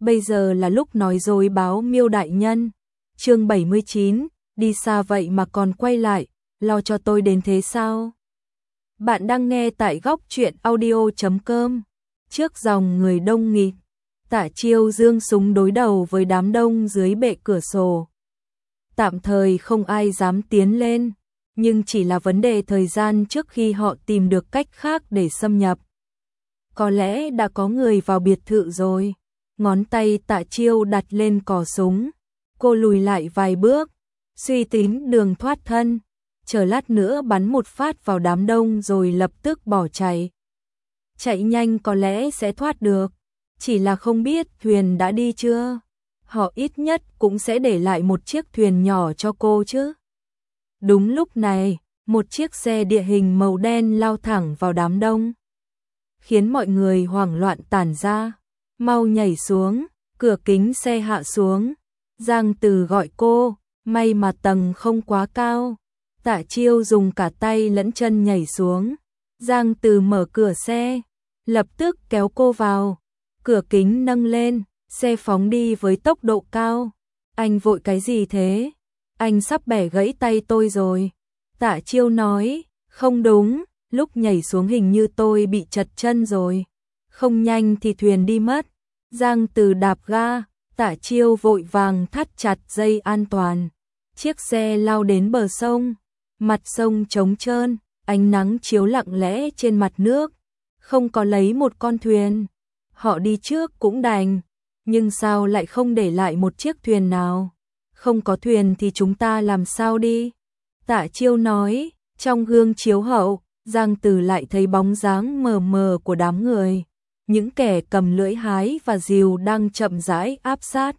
bây giờ là lúc nói dối báo Miêu đại nhân. Chương 79, đi xa vậy mà còn quay lại, lo cho tôi đến thế sao? Bạn đang nghe tại góc truyện audio.com. Trước dòng người đông nghịt, Tạ Chiêu giương súng đối đầu với đám đông dưới bệ cửa sổ. Tạm thời không ai dám tiến lên, nhưng chỉ là vấn đề thời gian trước khi họ tìm được cách khác để xâm nhập. Có lẽ đã có người vào biệt thự rồi. Ngón tay Tạ Chiêu đặt lên cò súng. Cô lùi lại vài bước, suy tính đường thoát thân. Chờ lát nữa bắn một phát vào đám đông rồi lập tức bỏ chạy. Chạy nhanh có lẽ sẽ thoát được. Chỉ là không biết thuyền đã đi chưa. Họ ít nhất cũng sẽ để lại một chiếc thuyền nhỏ cho cô chứ. Đúng lúc này, một chiếc xe địa hình màu đen lao thẳng vào đám đông, khiến mọi người hoảng loạn tản ra. Mau nhảy xuống, cửa kính xe hạ xuống. Giang Từ gọi cô, may mà tầng không quá cao. Tạ Chiêu dùng cả tay lẫn chân nhảy xuống. Giang Từ mở cửa xe, lập tức kéo cô vào. Cửa kính nâng lên, xe phóng đi với tốc độ cao. Anh vội cái gì thế? Anh sắp bẻ gãy tay tôi rồi. Tạ Chiêu nói, không đúng, lúc nhảy xuống hình như tôi bị trật chân rồi. Không nhanh thì thuyền đi mất. Giang Từ đạp ga, Tạ Chiêu vội vàng thắt chặt dây an toàn. Chiếc xe lao đến bờ sông. Mặt sông trống trơn, ánh nắng chiếu lặng lẽ trên mặt nước. Không có lấy một con thuyền. Họ đi trước cũng đành, nhưng sao lại không để lại một chiếc thuyền nào? Không có thuyền thì chúng ta làm sao đi? Tạ Chiêu nói, trong gương chiếu hậu, Giang Từ lại thấy bóng dáng mờ mờ của đám người. Những kẻ cầm lưỡi hái và rìu đang chậm rãi áp sát.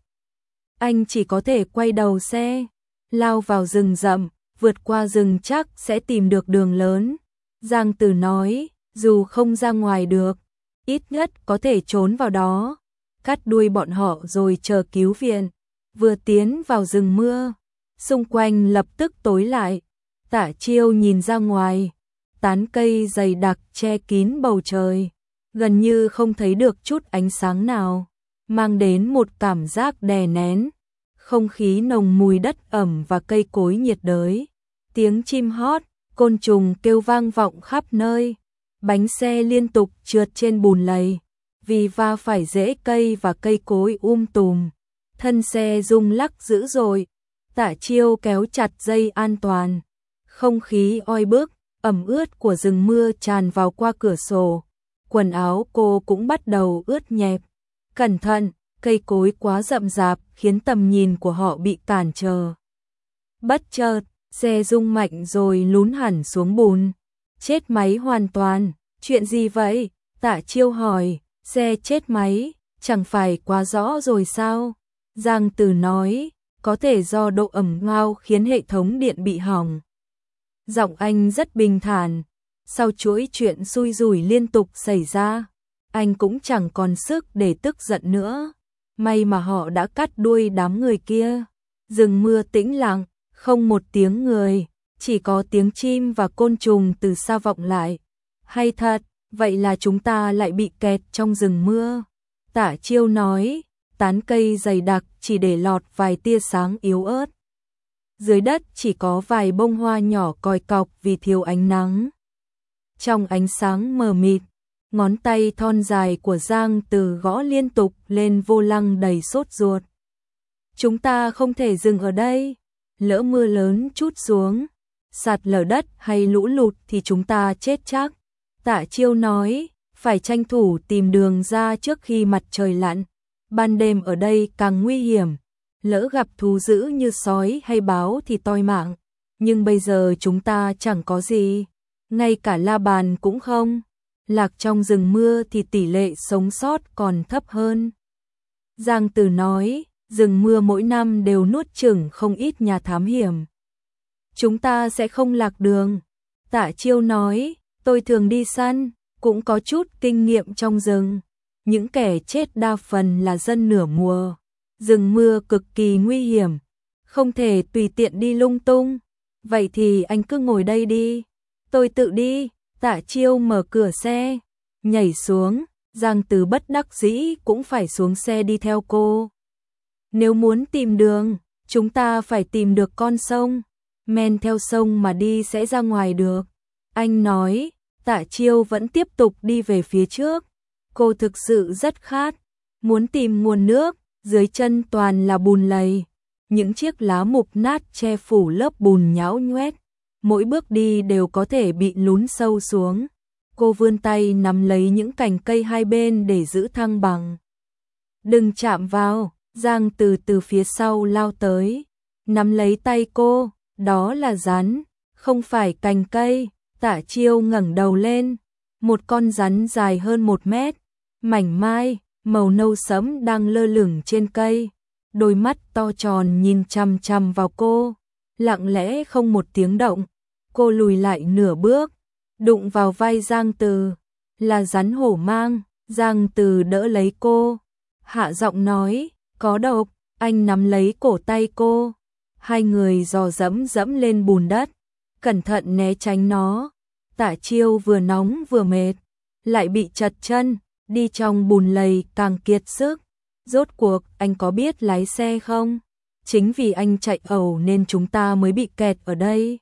Anh chỉ có thể quay đầu xe, lao vào rừng rậm, vượt qua rừng chắc sẽ tìm được đường lớn. Giang Từ nói, dù không ra ngoài được, ít nhất có thể trốn vào đó, cắt đuôi bọn họ rồi chờ cứu viện. Vừa tiến vào rừng mưa, xung quanh lập tức tối lại. Tạ Chiêu nhìn ra ngoài, tán cây dày đặc che kín bầu trời, gần như không thấy được chút ánh sáng nào, mang đến một cảm giác đè nén. Không khí nồng mùi đất ẩm và cây cối nhiệt đới. Tiếng chim hót, côn trùng kêu vang vọng khắp nơi. Bánh xe liên tục trượt trên bùn lầy, vì va phải rễ cây và cây cối tùm. Thân xe rung lắc dữ dội. Tạ Chiêu kéo chặt dây an toàn. Không khí oi bức, ẩm ướt của rừng mưa tràn vào qua cửa sổ. Quần áo cô cũng bắt đầu ướt nhẹp. Cẩn thận, cây cối quá rậm rạp khiến tầm nhìn của họ bị cản trở. Bất chợt, xe rung mạnh rồi lún hẳn xuống bùn. Chết máy hoàn toàn. Chuyện gì vậy? Tạ Chiêu hỏi. Xe chết máy, chẳng phải quá rõ rồi sao? Giang Từ nói, có thể do độ ẩm ngao khiến hệ thống điện bị hỏng. Giọng anh rất bình thản. Sau chuỗi chuyện xui rủi liên tục xảy ra, anh cũng chẳng còn sức để tức giận nữa. May mà họ đã cắt đuôi đám người kia. Rừng mưa tĩnh lặng, không một tiếng người, chỉ có tiếng chim và côn trùng từ xa vọng lại. Hay thật, vậy là chúng ta lại bị kẹt trong rừng mưa. Tạ Chiêu nói, tán cây dày đặc chỉ để lọt vài tia sáng yếu ớt. Dưới đất chỉ có vài bông hoa nhỏ còi cọc vì thiếu ánh nắng. Trong ánh sáng mờ mịt, ngón tay thon dài của Giang Từ gõ liên tục lên vô lăng đầy sốt ruột. Chúng ta không thể dừng ở đây. Lỡ mưa lớn trút xuống, sạt lở đất hay lũ lụt thì chúng ta chết chắc. Tạ Chiêu nói, phải tranh thủ tìm đường ra trước khi mặt trời lặn. Ban đêm ở đây càng nguy hiểm. Lỡ gặp thú dữ như sói hay báo thì toi mạng. Nhưng bây giờ chúng ta chẳng có gì. Ngay cả la bàn cũng không. Lạc trong rừng mưa thì tỷ lệ sống sót còn thấp hơn. Giang Từ nói, rừng mưa mỗi năm đều nuốt chửng không ít nhà thám hiểm. Chúng ta sẽ không lạc đường. Tạ Chiêu nói, tôi thường đi săn, cũng có chút kinh nghiệm trong rừng. Những kẻ chết đa phần là dân nửa mùa. Rừng mưa cực kỳ nguy hiểm, không thể tùy tiện đi lung tung. Vậy thì anh cứ ngồi đây đi, tôi tự đi. Tạ Chiêu mở cửa xe, nhảy xuống, Giang Từ bất đắc dĩ cũng phải xuống xe đi theo cô. Nếu muốn tìm đường, chúng ta phải tìm được con sông, men theo sông mà đi sẽ ra ngoài được. Anh nói, Tạ Chiêu vẫn tiếp tục đi về phía trước. Cô thực sự rất khát, muốn tìm nguồn nước, dưới chân toàn là bùn lầy. Những chiếc lá mục nát che phủ lớp bùn nhão nhoét, mỗi bước đi đều có thể bị lún sâu xuống. Cô vươn tay nắm lấy những cành cây hai bên để giữ thăng bằng. Đừng chạm vào, Giang từ phía sau lao tới, nắm lấy tay cô, đó là rắn, không phải cành cây. Tạ Chiêu ngẩng đầu lên, một con rắn dài hơn 1 mét, mảnh mai, màu nâu sẫm đang lơ lửng trên cây. Đôi mắt to tròn nhìn chằm chằm vào cô, lặng lẽ không một tiếng động. Cô lùi lại nửa bước, đụng vào vai Giang Từ, là rắn hổ mang. Giang Từ đỡ lấy cô, hạ giọng nói, có độc. Anh nắm lấy cổ tay cô, hai người dò dẫm lên bùn đất, cẩn thận né tránh nó. Tạ Chiêu vừa nóng vừa mệt, lại bị trật chân, đi trong bùn lầy càng kiệt sức. Rốt cuộc anh có biết lái xe không? Chính vì anh chạy ẩu nên chúng ta mới bị kẹt ở đây.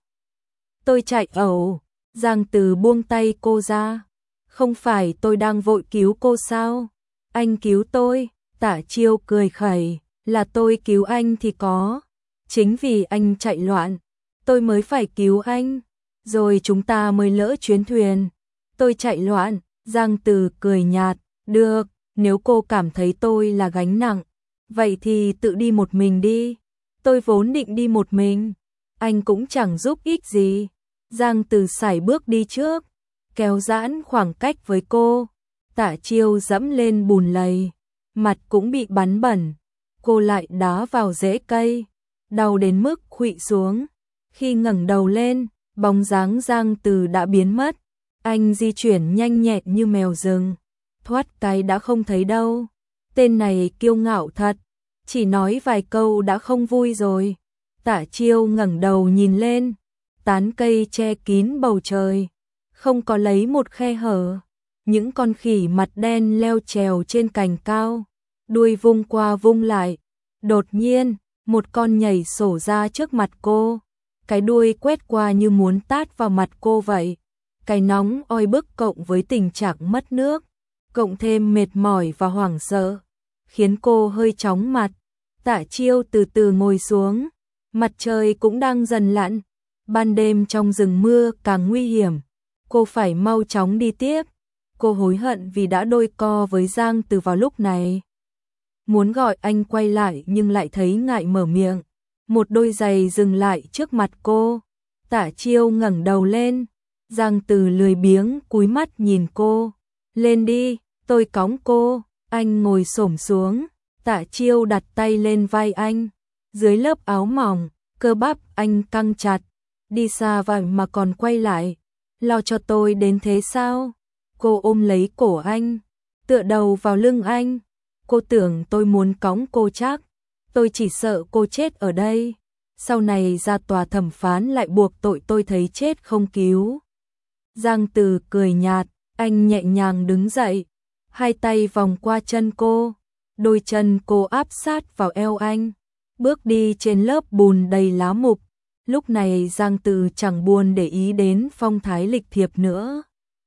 Tôi chạy ẩu. Giang Từ buông tay cô ra. Không phải tôi đang vội cứu cô sao? Anh cứu tôi. Tạ Chiêu cười khẩy, là tôi cứu anh thì có. Chính vì anh chạy loạn, tôi mới phải cứu anh. Rồi chúng ta mới lỡ chuyến thuyền. Tôi chạy loạn. Giang Từ cười nhạt, được, nếu cô cảm thấy tôi là gánh nặng, vậy thì tự đi một mình đi. Tôi vốn định đi một mình, anh cũng chẳng giúp ích gì. Giang Từ sải bước đi trước, kéo giãn khoảng cách với cô. Tạ Chiêu dẫm lên bùn lầy, mặt cũng bị bắn bẩn. Cô lại đá vào rễ cây, đau đến mức khuỵu xuống. Khi ngẩng đầu lên, bóng dáng Giang Từ đã biến mất. Anh di chuyển nhanh nhẹn như mèo rừng, thoát cái đã không thấy đâu. Tên này kiêu ngạo thật, chỉ nói vài câu đã không vui rồi. Tạ Chiêu ngẩng đầu nhìn lên, tán cây che kín bầu trời, không có lấy một khe hở. Những con khỉ mặt đen leo trèo trên cành cao, đuôi vung qua vung lại. Đột nhiên, một con nhảy sổ ra trước mặt cô, cái đuôi quét qua như muốn tát vào mặt cô vậy. Cái nóng oi bức cộng với tình trạng mất nước, cộng thêm mệt mỏi và hoảng sợ, khiến cô hơi chóng mặt. Tạ Chiêu từ từ ngồi xuống, mặt trời cũng đang dần lặn, ban đêm trong rừng mưa càng nguy hiểm, cô phải mau chóng đi tiếp. Cô hối hận vì đã đôi co với Giang Từ vào lúc này. Muốn gọi anh quay lại nhưng lại thấy ngại mở miệng. Một đôi giày dừng lại trước mặt cô. Tạ Chiêu ngẩng đầu lên. Giang Từ lười biếng cúi mắt nhìn cô. Lên đi, tôi cõng cô. Anh ngồi xổm xuống. Tạ Chiêu đặt tay lên vai anh. Dưới lớp áo mỏng, cơ bắp anh căng chặt. Đi xa vậy mà còn quay lại. Lo cho tôi đến thế sao? Cô ôm lấy cổ anh, tựa đầu vào lưng anh. Cô tưởng tôi muốn cõng cô chắc. Tôi chỉ sợ cô chết ở đây. Sau này ra tòa thẩm phán lại buộc tội tôi thấy chết không cứu. Giang Từ cười nhạt, anh nhẹ nhàng đứng dậy, hai tay vòng qua chân cô, đôi chân cô áp sát vào eo anh, bước đi trên lớp bùn đầy lá mục. Lúc này Giang Từ chẳng buồn để ý đến phong thái lịch thiệp nữa.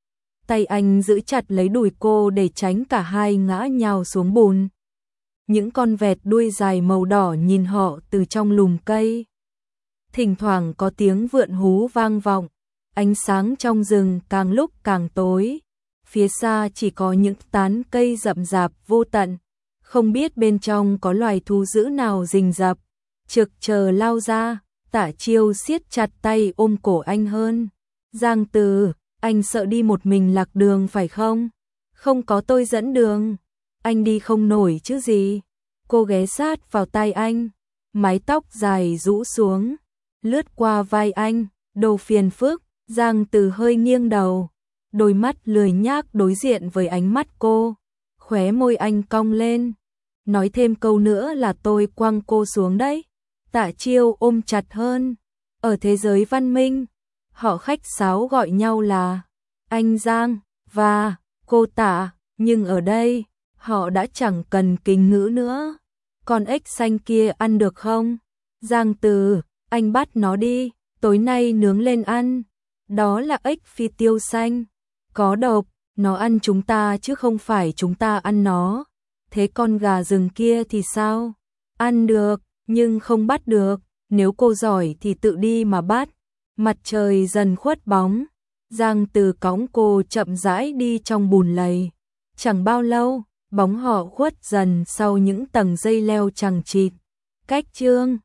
Tay anh giữ chặt lấy đùi cô để tránh cả hai ngã nhào xuống bùn. Những con vẹt đuôi dài màu đỏ nhìn họ từ trong lùm cây. Thỉnh thoảng có tiếng vượn hú vang vọng. Ánh sáng trong rừng càng lúc càng tối. Phía xa chỉ có những tán cây rậm rạp vô tận. Không biết bên trong có loài thú dữ nào rình rập. Trực chờ lao ra. Tạ Chiêu siết chặt tay ôm cổ anh hơn. Giang Từ, anh sợ đi một mình lạc đường phải không? Không có tôi dẫn đường. Anh đi không nổi chứ gì. Cô ghé sát vào tay anh. Mái tóc dài rũ xuống, lướt qua vai anh. Đồ phiền phức. Giang Từ hơi nghiêng đầu, đôi mắt lười nhác đối diện với ánh mắt cô. Khóe môi anh cong lên. Nói thêm câu nữa là tôi quăng cô xuống đấy. Tạ Chiêu ôm chặt hơn. Ở thế giới văn minh, họ khách sáo gọi nhau là anh Giang và cô Tạ. nhưng ở đây, họ đã chẳng cần kính ngữ nữa. Con ếch xanh kia ăn được không? Giang Từ, anh bắt nó đi, tối nay nướng lên ăn. Đó là ếch phi tiêu xanh, có độc, nó ăn chúng ta chứ không phải chúng ta ăn nó. Thế con gà rừng kia thì sao? Ăn được, nhưng không bắt được, nếu cô giỏi thì tự đi mà bắt. Mặt trời dần khuất bóng, Giang Từ cõng cô chậm rãi đi trong bùn lầy. Chẳng bao lâu, bóng họ khuất dần sau những tầng dây leo chằng chịt. Cách chương